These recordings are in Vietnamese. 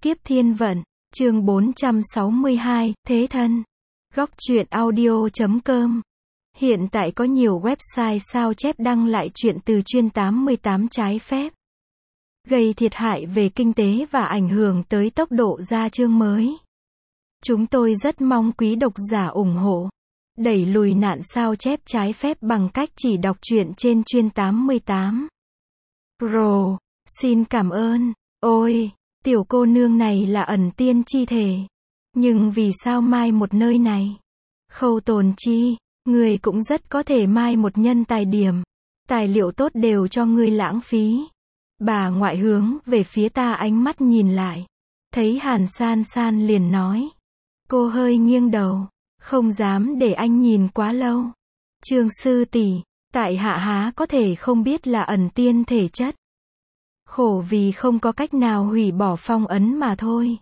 Kiếp Thiên Vận, chương 462, Thế Thân. Góc truyện audio.com. Hiện tại có nhiều website sao chép đăng lại truyện từ chuyên 88 trái phép, gây thiệt hại về kinh tế và ảnh hưởng tới tốc độ ra chương mới. Chúng tôi rất mong quý độc giả ủng hộ, đẩy lùi nạn sao chép trái phép bằng cách chỉ đọc truyện trên chuyên 88. Pro, xin cảm ơn. Ôi, tiểu cô nương này là ẩn tiên chi thể. Nhưng vì sao mai một nơi này? Khâu Tồn Chi, người cũng rất có thể mai một nhân tài điểm. Tài liệu tốt đều cho ngươi lãng phí. Bà ngoại hướng về phía ta ánh mắt nhìn lại. Thấy Hàn San San liền nói. Cô hơi nghiêng đầu. Không dám để anh nhìn quá lâu. Trương sư tỷ, tại hạ há có thể không biết là ẩn tiên thể chất. Khổ vì không có cách nào hủy bỏ phong ấn mà thôi.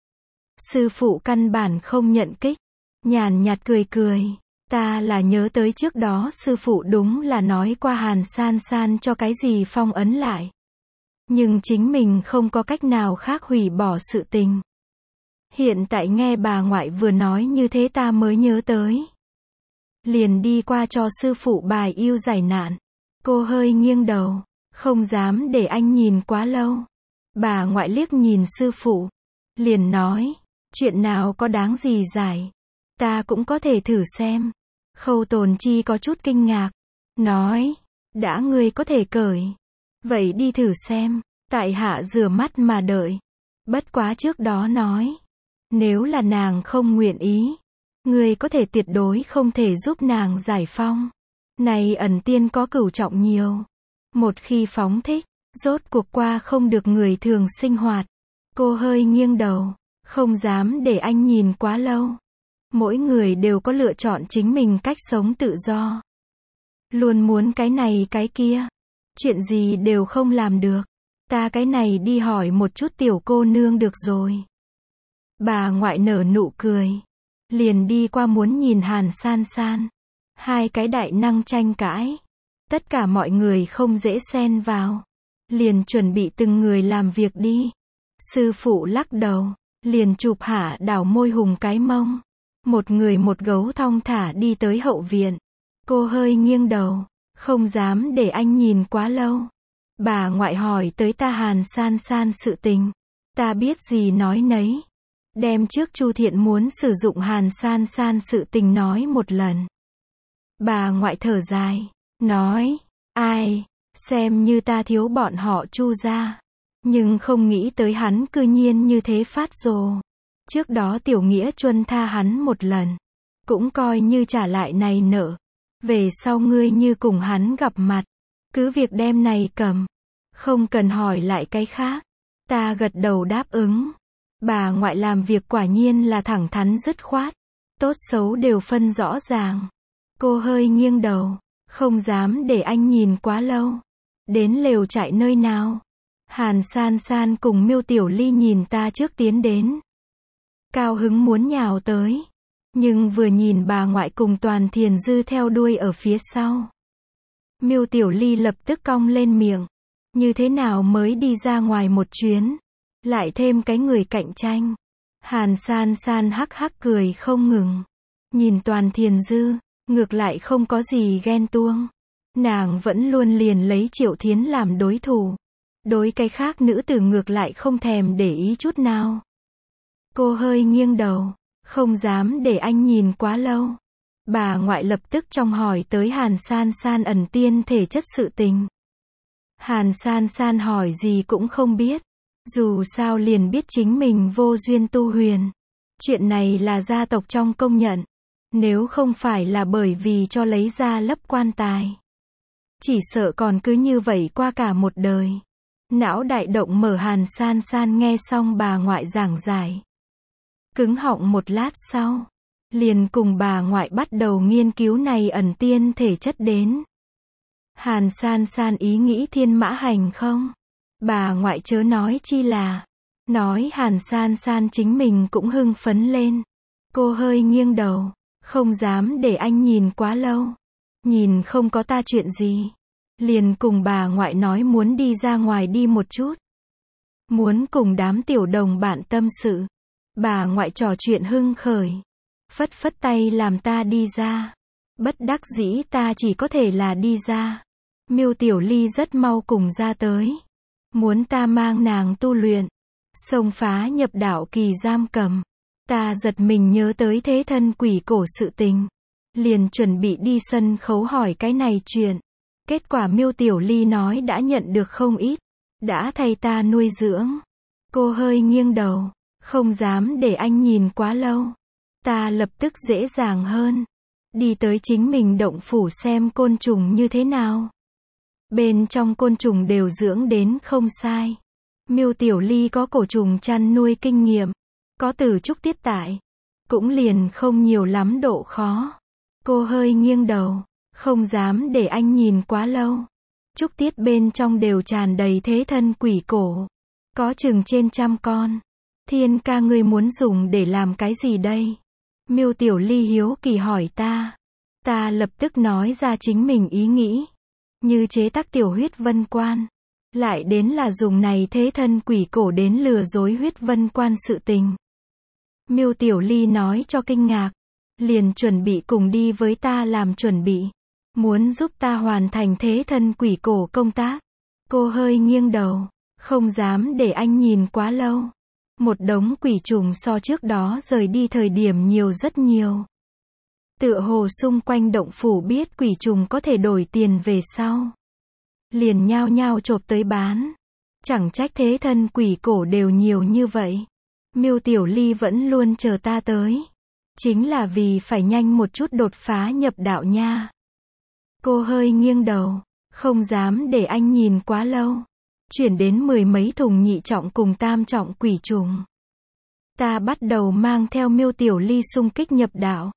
Sư phụ căn bản không nhận kích. Nhàn nhạt cười cười. Ta là nhớ tới trước đó sư phụ đúng là nói qua Hàn San San cho cái gì phong ấn lại. Nhưng chính mình không có cách nào khác hủy bỏ sự tình. Hiện tại nghe bà ngoại vừa nói như thế ta mới nhớ tới. Liền đi qua cho sư phụ bài yêu giải nạn. Cô hơi nghiêng đầu. Không dám để anh nhìn quá lâu. Bà ngoại liếc nhìn sư phụ. Liền nói. Chuyện nào có đáng gì giải. Ta cũng có thể thử xem. Khâu Tồn Chi có chút kinh ngạc. Nói. Đã ngươi có thể cởi. Vậy đi thử xem. Tại hạ rửa mắt mà đợi. Bất quá trước đó nói. Nếu là nàng không nguyện ý. Ngươi có thể tuyệt đối không thể giúp nàng giải phong. Này ẩn tiên có cửu trọng nhiều. Một khi phóng thích, rốt cuộc qua không được người thường sinh hoạt. Cô hơi nghiêng đầu. Không dám để anh nhìn quá lâu. Mỗi người đều có lựa chọn chính mình cách sống tự do. Luôn muốn cái này cái kia. Chuyện gì đều không làm được. Ta cái này đi hỏi một chút tiểu cô nương được rồi. Bà ngoại nở nụ cười. Liền đi qua muốn nhìn Hàn San San. Hai cái đại năng tranh cãi. Tất cả mọi người không dễ xen vào. Liền chuẩn bị từng người làm việc đi. Sư phụ lắc đầu. Liền chụp hạ đảo môi hùng cái mông. Một người một gấu thong thả đi tới hậu viện. Cô hơi nghiêng đầu. Không dám để anh nhìn quá lâu. Bà ngoại hỏi tới ta Hàn San San sự tình. Ta biết gì nói nấy. Đem trước Chu Thiện muốn sử dụng Hàn San San sự tình nói một lần. Bà ngoại thở dài. Nói. Ai. Xem như ta thiếu bọn họ Chu gia. Nhưng không nghĩ tới hắn cư nhiên như thế phát rồ. Trước đó tiểu nghĩa chuân tha hắn một lần. Cũng coi như trả lại này nợ. Về sau ngươi như cùng hắn gặp mặt. Cứ việc đem này cầm. Không cần hỏi lại cái khác. Ta gật đầu đáp ứng. Bà ngoại làm việc quả nhiên là thẳng thắn dứt khoát. Tốt xấu đều phân rõ ràng. Cô hơi nghiêng đầu. Không dám để anh nhìn quá lâu. Đến lều trại nơi nào? Hàn San San cùng Miêu Tiểu Ly nhìn ta trước tiến đến. Cao hứng muốn nhào tới. Nhưng vừa nhìn bà ngoại cùng Toàn Thiền Dư theo đuôi ở phía sau. Miêu Tiểu Ly lập tức cong lên miệng. Như thế nào mới đi ra ngoài một chuyến? Lại thêm cái người cạnh tranh. Hàn San San hắc hắc cười không ngừng. Nhìn Toàn Thiền Dư, ngược lại không có gì ghen tuông. Nàng vẫn luôn liền lấy Triệu Thiến làm đối thủ. Đối cái khác nữ tử ngược lại không thèm để ý chút nào. Cô hơi nghiêng đầu. Không dám để anh nhìn quá lâu. Bà ngoại lập tức trong hỏi tới Hàn San San ẩn tiên thể chất sự tình. Hàn San San hỏi gì cũng không biết. Dù sao liền biết chính mình vô duyên tu huyền. Chuyện này là gia tộc trong công nhận. Nếu không phải là bởi vì cho lấy ra lấp quan tài. Chỉ sợ còn cứ như vậy qua cả một đời. Não đại động mở Hàn San San nghe xong bà ngoại giảng giải. Cứng họng một lát sau. Liền cùng bà ngoại bắt đầu nghiên cứu này ẩn tiên thể chất đến. Hàn San San ý nghĩ thiên mã hành không? Bà ngoại chớ nói chi là. Nói Hàn San San chính mình cũng hưng phấn lên. Cô hơi nghiêng đầu. Không dám để anh nhìn quá lâu. Nhìn không có ta chuyện gì. Liền cùng bà ngoại nói muốn đi ra ngoài đi một chút. muốn cùng đám tiểu đồng bạn tâm sự. Bà ngoại trò chuyện hưng khởi, phất phất tay làm ta đi ra. Bất đắc dĩ ta chỉ có thể là đi ra. Miêu Tiểu Ly rất mau cùng ra tới, muốn ta mang nàng tu luyện, xông phá nhập đạo kỳ giam cầm. Ta giật mình nhớ tới thế thân quỷ cổ sự tình, liền chuẩn bị đi sân khấu hỏi cái này chuyện. Kết quả Miêu Tiểu Ly nói đã nhận được không ít, đã thay ta nuôi dưỡng. Cô hơi nghiêng đầu, không dám để anh nhìn quá lâu. Ta lập tức dễ dàng hơn, đi tới chính mình động phủ xem côn trùng như thế nào. Bên trong côn trùng đều dưỡng đến không sai. Miêu Tiểu Ly có cổ trùng chăn nuôi kinh nghiệm, có từ trúc tiết tại, cũng liền không nhiều lắm độ khó. Cô hơi nghiêng đầu, không dám để anh nhìn quá lâu. Trúc tiết bên trong đều tràn đầy thế thân quỷ cổ, có chừng trên 100 con. Thiên ca ngươi muốn dùng để làm cái gì đây? Miêu Tiểu Ly hiếu kỳ hỏi ta. Ta lập tức nói ra chính mình ý nghĩ, như chế tác tiểu huyết vân quan, lại đến là dùng này thế thân quỷ cổ đến lừa dối huyết vân quan sự tình. Miêu Tiểu Ly nói cho kinh ngạc, liền chuẩn bị cùng đi với ta làm chuẩn bị, muốn giúp ta hoàn thành thế thân quỷ cổ công tác. Cô hơi nghiêng đầu, không dám để anh nhìn quá lâu. Một đống quỷ trùng so trước đó rời đi thời điểm nhiều rất nhiều. Tựa hồ xung quanh động phủ biết quỷ trùng có thể đổi tiền về sau, liền nhao nhao chộp tới bán. Chẳng trách thế thân quỷ cổ đều nhiều như vậy. Miêu Tiểu Ly vẫn luôn chờ ta tới, chính là vì phải nhanh một chút đột phá nhập đạo nha. Cô hơi nghiêng đầu, không dám để anh nhìn quá lâu. Chuyển đến 10 mấy thùng nhị trọng cùng tam trọng quỷ trùng. Ta bắt đầu mang theo Miêu Tiểu Ly xung kích nhập đạo.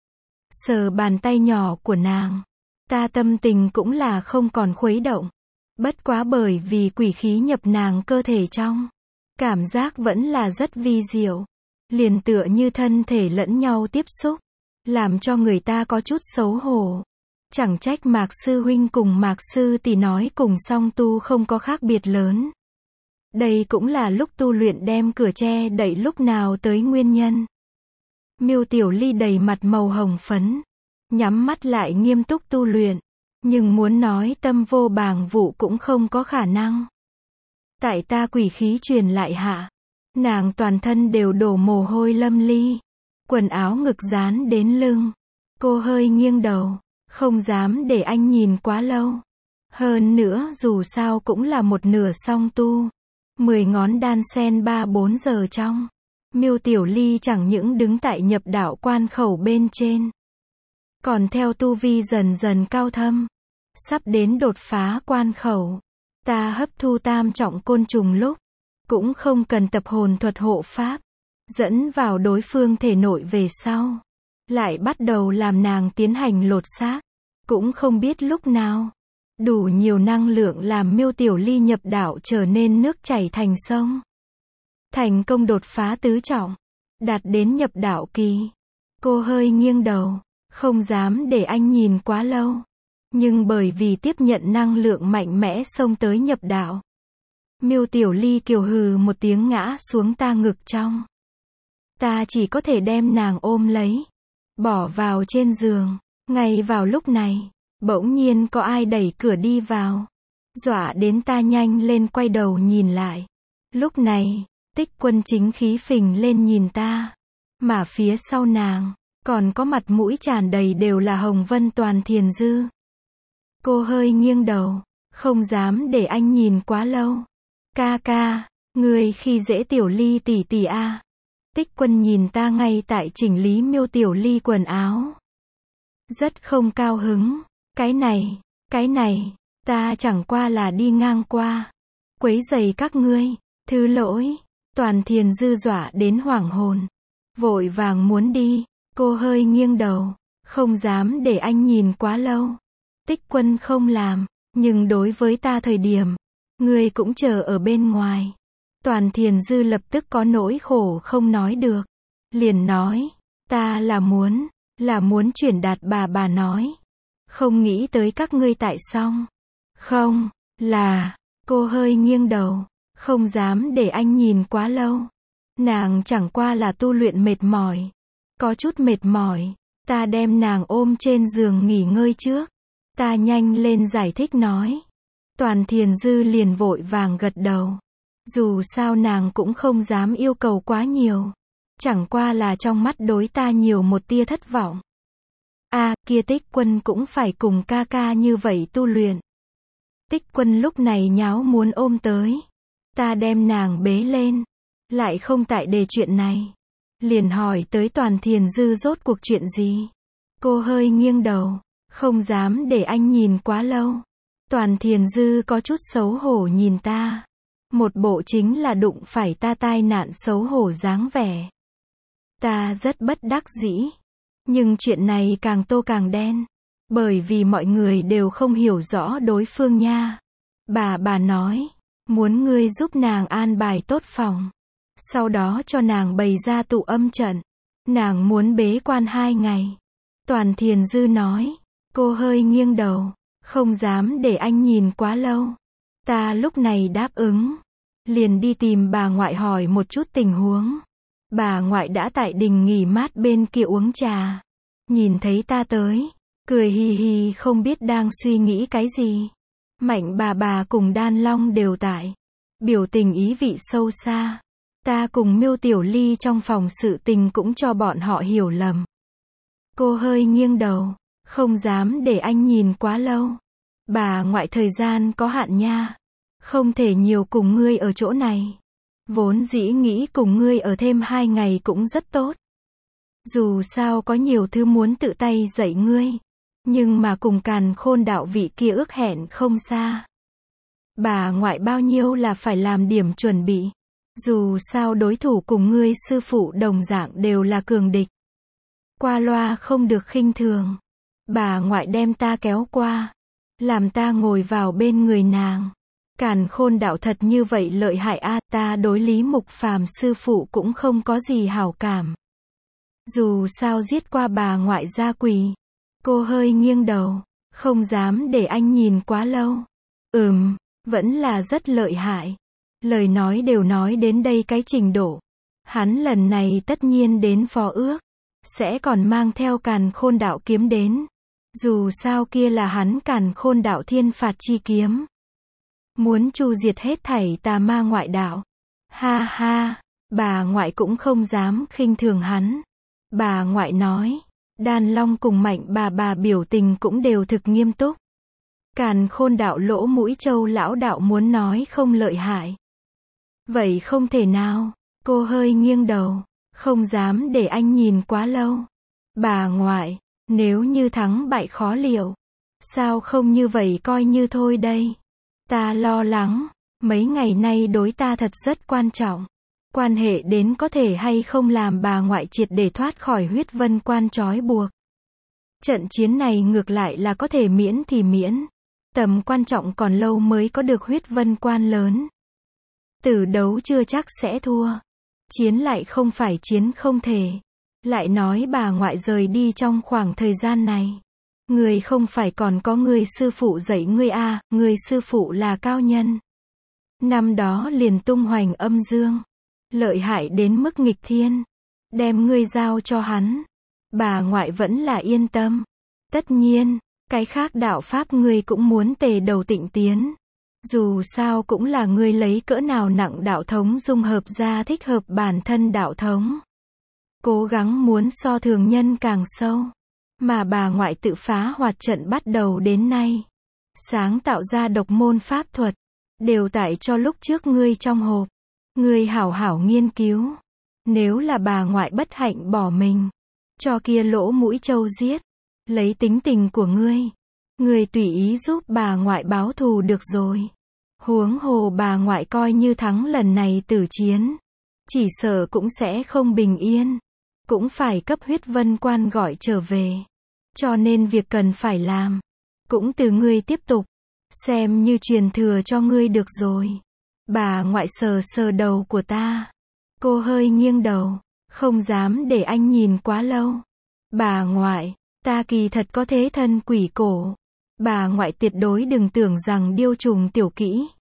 Sờ bàn tay nhỏ của nàng, ta tâm tình cũng là không còn khuấy động. Bất quá bởi vì quỷ khí nhập nàng cơ thể trong, cảm giác vẫn là rất vi diệu, liền tựa như thân thể lẫn nhau tiếp xúc, làm cho người ta có chút xấu hổ. Chẳng trách Mạc sư huynh cùng Mạc sư tỷ nói cùng song tu không có khác biệt lớn. Đây cũng là lúc tu luyện đem cửa che đậy lúc nào tới nguyên nhân. Miêu Tiểu Ly đầy mặt màu hồng phấn, nhắm mắt lại nghiêm túc tu luyện, nhưng muốn nói tâm vô bàng vụ cũng không có khả năng. Tại ta quỷ khí truyền lại hạ, nàng toàn thân đều đổ mồ hôi lâm ly, quần áo ngực dán đến lưng. Cô hơi nghiêng đầu, không dám để anh nhìn quá lâu. Hơn nữa dù sao cũng là một nửa song tu, 10 ngón đan sen 3-4 giờ trong. Miêu Tiểu Ly chẳng những đứng tại nhập đạo quan khẩu bên trên, còn theo tu vi dần dần cao thâm, sắp đến đột phá quan khẩu. Ta hấp thu tam trọng côn trùng lúc, cũng không cần tập hồn thuật hộ pháp, dẫn vào đối phương thể nội về sau, lại bắt đầu làm nàng tiến hành lột xác. Cũng không biết lúc nào, đủ nhiều năng lượng làm Miêu Tiểu Ly nhập đạo trở nên nước chảy thành sông. Thành công đột phá tứ trọng, đạt đến nhập đạo kỳ. Cô hơi nghiêng đầu, không dám để anh nhìn quá lâu. Nhưng bởi vì tiếp nhận năng lượng mạnh mẽ xông tới nhập đạo, Miêu Tiểu Ly kiều hừ một tiếng ngã xuống ta ngực trong. Ta chỉ có thể đem nàng ôm lấy, bỏ vào trên giường. Ngay vào lúc này, bỗng nhiên có ai đẩy cửa đi vào, dọa đến ta nhanh lên quay đầu nhìn lại. Lúc này, Tích Quân chính khí phình lên nhìn ta, mà phía sau nàng, còn có mặt mũi tràn đầy đều là Hồng Vân Toàn Thiền Dư. Cô hơi nghiêng đầu, không dám để anh nhìn quá lâu. Ca ca, người khi dễ Tiểu Ly tỷ tỷ a. Tích Quân nhìn ta ngay tại chỉnh lý Miêu Tiểu Ly quần áo, rất không cao hứng. Cái này, ta chẳng qua là đi ngang qua, quấy rầy các ngươi, thứ lỗi. Toàn Thiền Dư dọa đến hoảng hồn, vội vàng muốn đi. Cô hơi nghiêng đầu, không dám để anh nhìn quá lâu. Tích Quân không làm, nhưng đối với ta thời điểm, ngươi cũng chờ ở bên ngoài. Toàn Thiền Dư lập tức có nỗi khổ không nói được, liền nói, ta là muốn chuyển đạt bà nói, không nghĩ tới các ngươi tại xong. Không, là, cô hơi nghiêng đầu, Không dám để anh nhìn quá lâu. Nàng chẳng qua là tu luyện mệt mỏi. Có chút mệt mỏi. Ta đem nàng ôm trên giường nghỉ ngơi trước. Ta nhanh lên giải thích nói. Toàn Thiền Dư liền vội vàng gật đầu. Dù sao nàng cũng không dám yêu cầu quá nhiều. Chẳng qua là trong mắt đối ta nhiều một tia thất vọng. Kia Tích Quân cũng phải cùng ca ca như vậy tu luyện. Tích Quân lúc này nháo muốn ôm tới. Ta đem nàng bế lên. Lại không tại đề chuyện này. Liền hỏi tới Toàn Thiền Dư rốt cuộc chuyện gì. Cô hơi nghiêng đầu. Không dám để anh nhìn quá lâu. Toàn Thiền Dư có chút xấu hổ nhìn ta. Một bộ chính là đụng phải ta tai nạn xấu hổ dáng vẻ. Ta rất bất đắc dĩ. Nhưng chuyện này càng tô càng đen. Bởi vì mọi người đều không hiểu rõ đối phương nha. Bà nói. Muốn ngươi giúp nàng an bài tốt phòng. Sau đó cho nàng bày ra tụ âm trận. Nàng muốn bế quan 2 ngày. Toàn Thiền Dư nói. Cô hơi nghiêng đầu. Không dám để anh nhìn quá lâu. Ta lúc này đáp ứng. Liền đi tìm bà ngoại hỏi một chút tình huống. Bà ngoại đã tại đình nghỉ mát bên kia uống trà. Nhìn thấy ta tới. Cười hì hì không biết đang suy nghĩ cái gì. Mạnh bà cùng Đan Long đều tại. Biểu tình ý vị sâu xa. Ta cùng Miêu Tiểu Ly trong phòng sự tình cũng cho bọn họ hiểu lầm. Cô hơi nghiêng đầu. Không dám để anh nhìn quá lâu. Bà ngoại thời gian có hạn nha. Không thể nhiều cùng ngươi ở chỗ này. Vốn dĩ nghĩ cùng ngươi ở thêm 2 ngày cũng rất tốt. Dù sao có nhiều thứ muốn tự tay dạy ngươi. Nhưng mà cùng Càn Khôn đạo vị kia ước hẹn không xa. Bà ngoại bao nhiêu là phải làm điểm chuẩn bị. Dù sao đối thủ cùng ngươi sư phụ đồng dạng đều là cường địch. Qua loa không được khinh thường. Bà ngoại đem ta kéo qua. Làm ta ngồi vào bên người nàng. Càn Khôn đạo thật như vậy lợi hại ta đối Lý Mục Phàm sư phụ cũng không có gì hảo cảm. Dù sao giết qua bà ngoại gia quỳ. Cô hơi nghiêng đầu. Không dám để anh nhìn quá lâu. Vẫn là rất lợi hại. Lời nói đều nói đến đây cái trình độ. Hắn lần này tất nhiên đến phó ước. Sẽ còn mang theo Càn Khôn đạo kiếm đến. Dù sao kia là hắn Càn Khôn đạo thiên phạt chi kiếm. Muốn chu diệt hết thảy tà ma ngoại đạo. Ha ha, bà ngoại cũng không dám khinh thường hắn. Bà ngoại nói. Đan Long cùng Mạnh bà biểu tình cũng đều thực nghiêm túc. Càn Khôn đạo lỗ mũi châu lão đạo muốn nói không lợi hại. Vậy không thể nào. Cô hơi nghiêng đầu. Không dám để anh nhìn quá lâu. Bà ngoại, nếu như thắng bại khó liệu. Sao không như vậy coi như thôi đây. Ta lo lắng. Mấy ngày nay đối ta thật rất quan trọng. Quan hệ đến có thể hay không làm bà ngoại triệt để thoát khỏi huyết vân quan trói buộc. Trận chiến này ngược lại là có thể miễn thì miễn. Tầm quan trọng còn lâu mới có được huyết vân quan lớn. Tử đấu chưa chắc sẽ thua. Chiến lại không phải chiến không thể. Lại nói bà ngoại rời đi trong khoảng thời gian này. Người không phải còn có người sư phụ dạy ngươi người sư phụ là cao nhân. Năm đó liền tung hoành âm dương. Lợi hại đến mức nghịch thiên. Đem ngươi giao cho hắn. Bà ngoại vẫn là yên tâm. Tất nhiên, cái khác đạo pháp ngươi cũng muốn tề đầu tịnh tiến. Dù sao cũng là ngươi lấy cỡ nào nặng đạo thống dung hợp ra thích hợp bản thân đạo thống. Cố gắng muốn so thường nhân càng sâu. Mà bà ngoại tự phá hoạt trận bắt đầu đến nay. Sáng tạo ra độc môn pháp thuật. Đều tại cho lúc trước ngươi trong hộp. Ngươi hảo hảo nghiên cứu. Nếu là bà ngoại bất hạnh bỏ mình. Cho kia lỗ mũi trâu giết. Lấy tính tình của ngươi. Ngươi tùy ý giúp bà ngoại báo thù được rồi. Huống hồ bà ngoại coi như thắng lần này tử chiến. Chỉ sợ cũng sẽ không bình yên. Cũng phải cấp huyết vân quan gọi trở về. Cho nên việc cần phải làm. Cũng từ ngươi tiếp tục. Xem như truyền thừa cho ngươi được rồi. Bà ngoại sờ sờ đầu của ta. Cô hơi nghiêng đầu. Không dám để anh nhìn quá lâu. Bà ngoại, ta kỳ thật có thế thân quỷ cổ. Bà ngoại tuyệt đối đừng tưởng rằng điêu trùng tiểu kỹ.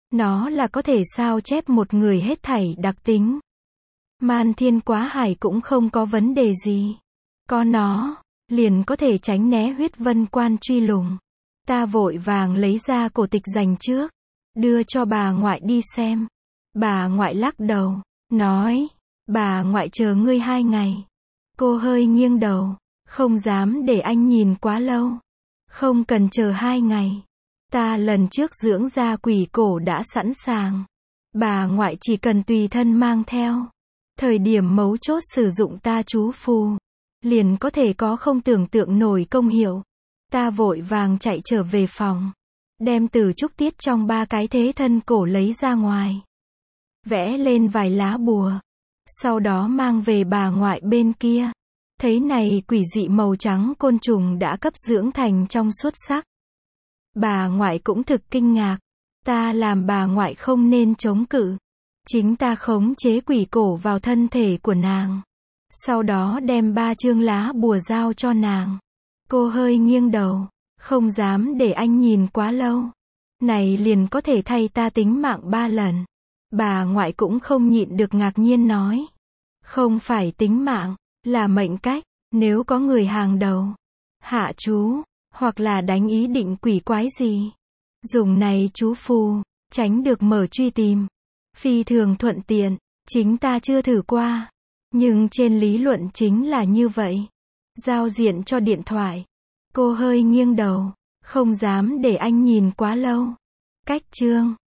Nó là có thể sao chép một người hết thảy đặc tính. Man thiên quá hải cũng không có vấn đề gì. Có nó, liền có thể tránh né huyết vân quan truy lùng. Ta vội vàng lấy ra cổ tịch dành trước, đưa cho bà ngoại đi xem. Bà ngoại lắc đầu, nói, bà ngoại chờ ngươi 2 ngày. Cô hơi nghiêng đầu, không dám để anh nhìn quá lâu. Không cần chờ 2 ngày. Ta lần trước dưỡng ra quỷ cổ đã sẵn sàng. Bà ngoại chỉ cần tùy thân mang theo. Thời điểm mấu chốt sử dụng ta chú phù, liền có thể có không tưởng tượng nổi công hiệu. Ta vội vàng chạy trở về phòng, đem từ trúc tiết trong 3 cái thế thân cổ lấy ra ngoài, vẽ lên vài lá bùa, sau đó mang về bà ngoại bên kia. Thấy này quỷ dị màu trắng côn trùng đã cấp dưỡng thành trong suốt sắc. Bà ngoại cũng thực kinh ngạc. Ta làm bà ngoại không nên chống cự. Chính ta khống chế quỷ cổ vào thân thể của nàng. Sau đó đem 3 chương lá bùa giao cho nàng. Cô hơi nghiêng đầu, không dám để anh nhìn quá lâu. Này liền có thể thay ta tính mạng 3 lần. Bà ngoại cũng không nhịn được ngạc nhiên nói. Không phải tính mạng, là mệnh cách. Nếu có người hàng đầu, hạ chú, hoặc là đánh ý định quỷ quái gì, dùng này chú phù, tránh được mở truy tìm. Phi thường thuận tiện, chính ta chưa thử qua. Nhưng trên lý luận chính là như vậy. Giao diện cho điện thoại. Cô hơi nghiêng đầu, không dám để anh nhìn quá lâu. Cách chương